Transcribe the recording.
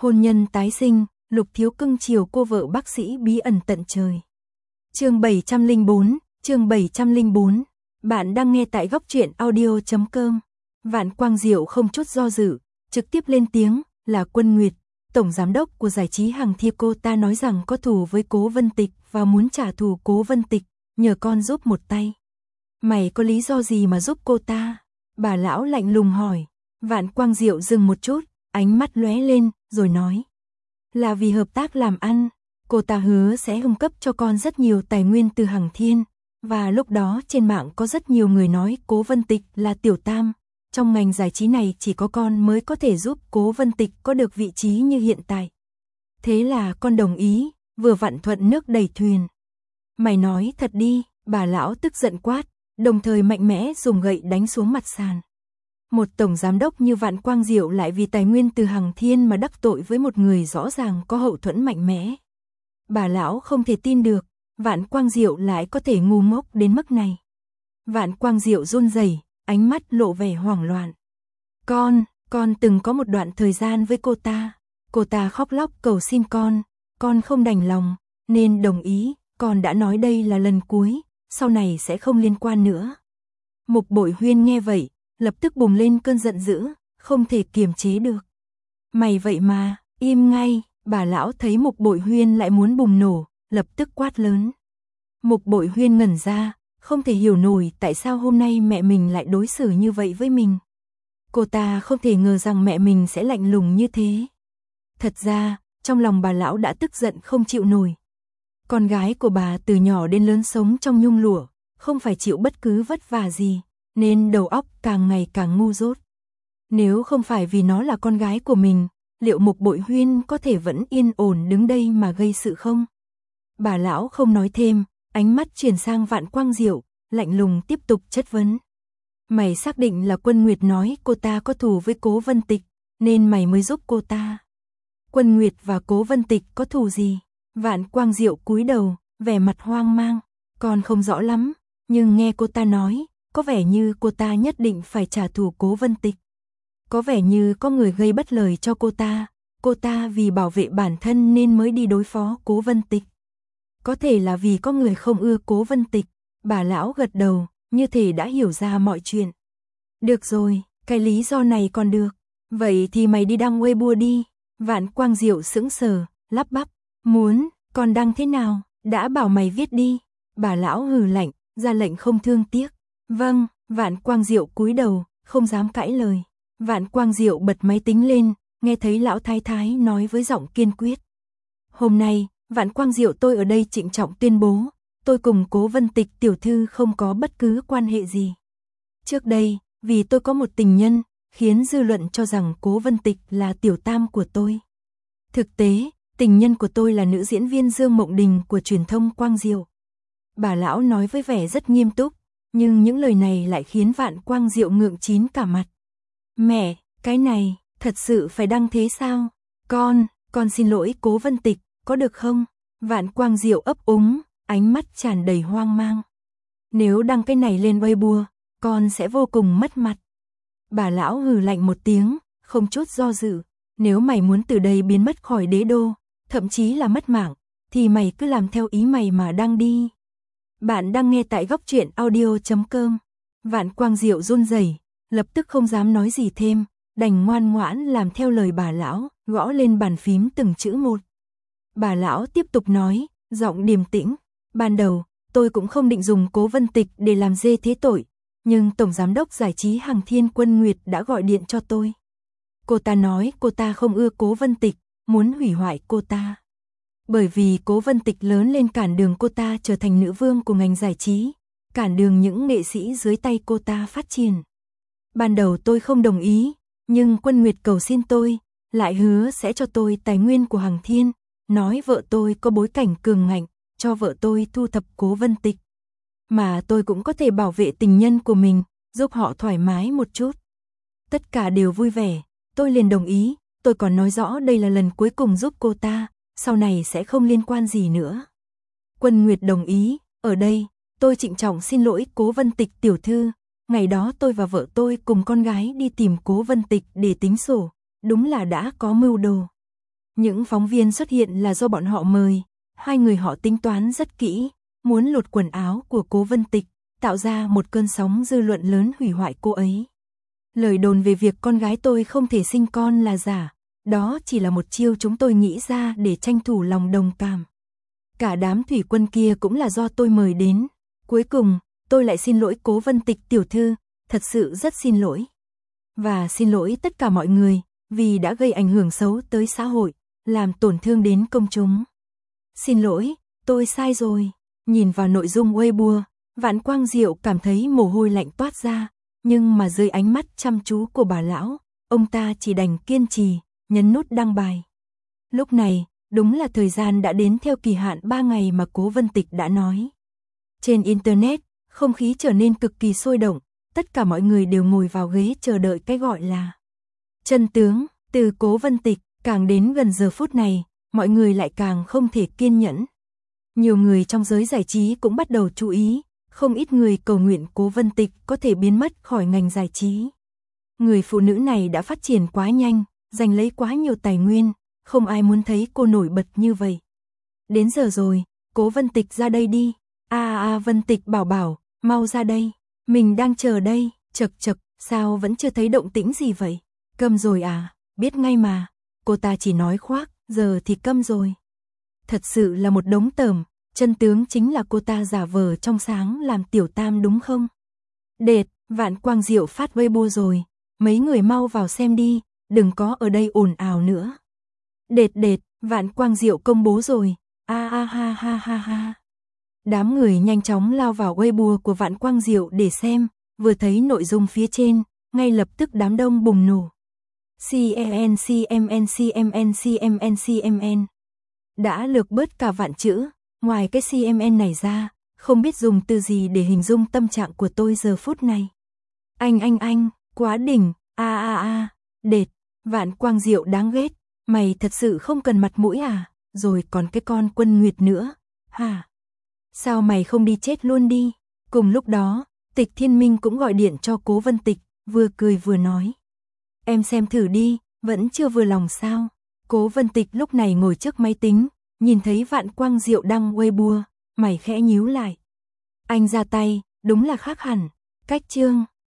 Hôn nhân tái sinh, Lục Thiếu cưng chiều cô vợ bác sĩ bí ẩn tận trời. Chương 704. Bạn đang nghe tại góc truyện audio.com. Vạn Quang Diệu không chút do dự, trực tiếp lên tiếng, là Quân Nguyệt, tổng giám đốc của giải trí hàng Thi. Cô ta nói rằng có thù với Cố Vân Tịch và muốn trả thù Cố Vân Tịch, nhờ con giúp một tay. Mày có lý do gì mà giúp cô ta? Bà lão lạnh lùng hỏi. Vạn Quang Diệu dừng một chút, ánh mắt lóe lên, rồi nói. Là vì hợp tác làm ăn, cô ta hứa sẽ cung cấp cho con rất nhiều tài nguyên từ Hằng Thiên, và lúc đó trên mạng có rất nhiều người nói Cố Vân Tịch là tiểu tam, trong ngành giải trí này chỉ có con mới có thể giúp Cố Vân Tịch có được vị trí như hiện tại. Thế là con đồng ý, vừa vặn thuận nước đẩy thuyền. Mày nói thật đi, bà lão tức giận quát, đồng thời mạnh mẽ dùng gậy đánh xuống mặt sàn. Một tổng giám đốc như Vạn Quang Diệu lại vì tài nguyên từ Hằng Thiên mà đắc tội với một người rõ ràng có hậu thuẫn mạnh mẽ. Bà lão không thể tin được, Vạn Quang Diệu lại có thể ngu ngốc đến mức này. Vạn Quang Diệu run rẩy, ánh mắt lộ vẻ hoảng loạn. Con từng có một đoạn thời gian với cô ta khóc lóc cầu xin con không đành lòng, nên đồng ý, con đã nói đây là lần cuối, sau này sẽ không liên quan nữa. Mục Bội Huyên nghe vậy, lập tức bùng lên cơn giận dữ, không thể kiềm chế được. Mày vậy mà, im ngay, bà lão thấy Mục Bội Huyên lại muốn bùng nổ, lập tức quát lớn. Mục Bội Huyên ngẩn ra, không thể hiểu nổi tại sao hôm nay mẹ mình lại đối xử như vậy với mình. Cô ta không thể ngờ rằng mẹ mình sẽ lạnh lùng như thế. Thật ra, trong lòng bà lão đã tức giận không chịu nổi. Con gái của bà từ nhỏ đến lớn sống trong nhung lụa, không phải chịu bất cứ vất vả gì, nên đầu óc càng ngày càng ngu dốt. Nếu không phải vì nó là con gái của mình, liệu Mục Bội Huyên có thể vẫn yên ổn đứng đây mà gây sự không? Bà lão không nói thêm, ánh mắt chuyển sang Vạn Quang Diệu, lạnh lùng tiếp tục chất vấn. Mày xác định là Quân Nguyệt nói cô ta có thù với Cố Vân Tịch, nên mày mới giúp cô ta. Quân Nguyệt và Cố Vân Tịch có thù gì? Vạn Quang Diệu cúi đầu, vẻ mặt hoang mang. Con không rõ lắm, nhưng nghe cô ta nói, có vẻ như cô ta nhất định phải trả thù Cố Vân Tịch. Có vẻ như có người gây bất lợi cho cô ta vì bảo vệ bản thân nên mới đi đối phó Cố Vân Tịch. Có thể là vì có người không ưa Cố Vân Tịch. Bà lão gật đầu, như thể đã hiểu ra mọi chuyện. Được rồi, cái lý do này còn được. Vậy thì mày đi đăng Weibo đi. Vạn Quang Diệu sững sờ, lắp bắp. Muốn, còn đăng thế nào? Đã bảo mày viết đi. Bà lão hừ lạnh, ra lệnh không thương tiếc. Vâng, Vạn Quang Diệu cúi đầu, không dám cãi lời. Vạn Quang Diệu bật máy tính lên, nghe thấy lão thái thái nói với giọng kiên quyết. Hôm nay, Vạn Quang Diệu tôi ở đây trịnh trọng tuyên bố, tôi cùng Cố Vân Tịch tiểu thư không có bất cứ quan hệ gì. Trước đây, vì tôi có một tình nhân, khiến dư luận cho rằng Cố Vân Tịch là tiểu tam của tôi. Thực tế, tình nhân của tôi là nữ diễn viên Dương Mộng Đình của truyền thông Quang Diệu. Bà lão nói với vẻ rất nghiêm túc, nhưng những lời này lại khiến Vạn Quang Diệu ngượng chín cả mặt. Mẹ, cái này, thật sự phải đăng thế sao? Con xin lỗi Cố Vân Tịch, có được không? Vạn Quang Diệu ấp úng, ánh mắt tràn đầy hoang mang. Nếu đăng cái này lên Weibo, con sẽ vô cùng mất mặt. Bà lão hừ lạnh một tiếng, không chút do dự. Nếu mày muốn từ đây biến mất khỏi đế đô, thậm chí là mất mạng, thì mày cứ làm theo ý mày mà đăng đi. Bạn đang nghe tại góc truyện audio.com. Vạn Quang Diệu run rẩy, lập tức không dám nói gì thêm, đành ngoan ngoãn làm theo lời bà lão, gõ lên bàn phím từng chữ một. Bà lão tiếp tục nói, giọng điềm tĩnh. Ban đầu, tôi cũng không định dùng Cố Vân Tịch để làm dê thế tội, nhưng tổng giám đốc giải trí Hằng Thiên Quân Nguyệt đã gọi điện cho tôi. Cô ta nói cô ta không ưa Cố Vân Tịch, muốn hủy hoại cô ta. Bởi vì Cố Vân Tịch lớn lên cản đường cô ta trở thành nữ vương của ngành giải trí, cản đường những nghệ sĩ dưới tay cô ta phát triển. Ban đầu tôi không đồng ý, nhưng Quân Nguyệt cầu xin tôi, lại hứa sẽ cho tôi tài nguyên của Hằng Thiên, nói vợ tôi có bối cảnh cường ngạnh, cho vợ tôi thu thập Cố Vân Tịch. Mà tôi cũng có thể bảo vệ tình nhân của mình, giúp họ thoải mái một chút. Tất cả đều vui vẻ, tôi liền đồng ý, tôi còn nói rõ đây là lần cuối cùng giúp cô ta, sau này sẽ không liên quan gì nữa. Quân Nguyệt đồng ý, ở đây, tôi trịnh trọng xin lỗi Cố Vân Tịch tiểu thư, ngày đó tôi và vợ tôi cùng con gái đi tìm Cố Vân Tịch để tính sổ, đúng là đã có mưu đồ. Những phóng viên xuất hiện là do bọn họ mời, hai người họ tính toán rất kỹ, muốn lột quần áo của Cố Vân Tịch, tạo ra một cơn sóng dư luận lớn hủy hoại cô ấy. Lời đồn về việc con gái tôi không thể sinh con là giả, đó chỉ là một chiêu chúng tôi nghĩ ra để tranh thủ lòng đồng cảm. Cả đám thủy quân kia cũng là do tôi mời đến. Cuối cùng, tôi lại xin lỗi Cố Vân Tịch tiểu thư, thật sự rất xin lỗi. Và xin lỗi tất cả mọi người, vì đã gây ảnh hưởng xấu tới xã hội, làm tổn thương đến công chúng. Xin lỗi, tôi sai rồi. Nhìn vào nội dung Weibo, Vạn Quang Diệu cảm thấy mồ hôi lạnh toát ra, nhưng mà dưới ánh mắt chăm chú của bà lão, ông ta chỉ đành kiên trì, nhấn nút đăng bài. Lúc này, đúng là thời gian đã đến theo kỳ hạn 3 ngày mà Cố Vân Tịch đã nói. Trên Internet, không khí trở nên cực kỳ sôi động, tất cả mọi người đều ngồi vào ghế chờ đợi cái gọi là chân tướng từ Cố Vân Tịch. Càng đến gần giờ phút này, mọi người lại càng không thể kiên nhẫn. Nhiều người trong giới giải trí cũng bắt đầu chú ý, không ít người cầu nguyện Cố Vân Tịch có thể biến mất khỏi ngành giải trí. Người phụ nữ này đã phát triển quá nhanh, giành lấy quá nhiều tài nguyên, không ai muốn thấy cô nổi bật như vậy. Đến giờ rồi, Cố Vân Tịch ra đây đi. Vân Tịch bảo bảo, mau ra đây. Mình đang chờ đây. Chật chật, sao vẫn chưa thấy động tĩnh gì vậy? Câm rồi à? Biết ngay mà. Cô ta chỉ nói khoác, giờ thì câm rồi. Thật sự là một đống tởm, chân tướng chính là cô ta giả vờ trong sáng làm tiểu tam đúng không? Đệt, Vạn Quang Diệu phát Weibo rồi, mấy người mau vào xem đi, đừng có ở đây ồn ào nữa. Đệt, Vạn Quang Diệu công bố rồi, ha. Đám người nhanh chóng lao vào Weibo của Vạn Quang Diệu để xem, vừa thấy nội dung phía trên, ngay lập tức đám đông bùng nổ. CMN. Đã lược bớt cả vạn chữ, ngoài cái CMN này ra, không biết dùng từ gì để hình dung tâm trạng của tôi giờ phút này. Anh, quá đỉnh, đệt, Vạn Quang Diệu đáng ghét, mày thật sự không cần mặt mũi à, rồi còn cái con Quân Nguyệt nữa, hả? Sao mày không đi chết luôn đi? Cùng lúc đó, Tịch Thiên Minh cũng gọi điện cho Cố Vân Tịch, vừa cười vừa nói. Em xem thử đi, vẫn chưa vừa lòng sao? Cố Vân Tịch lúc này ngồi trước máy tính, nhìn thấy Vạn Quang Diệu đăng Weibo, mày khẽ nhíu lại. Anh ra tay, đúng là khác hẳn. Cách chương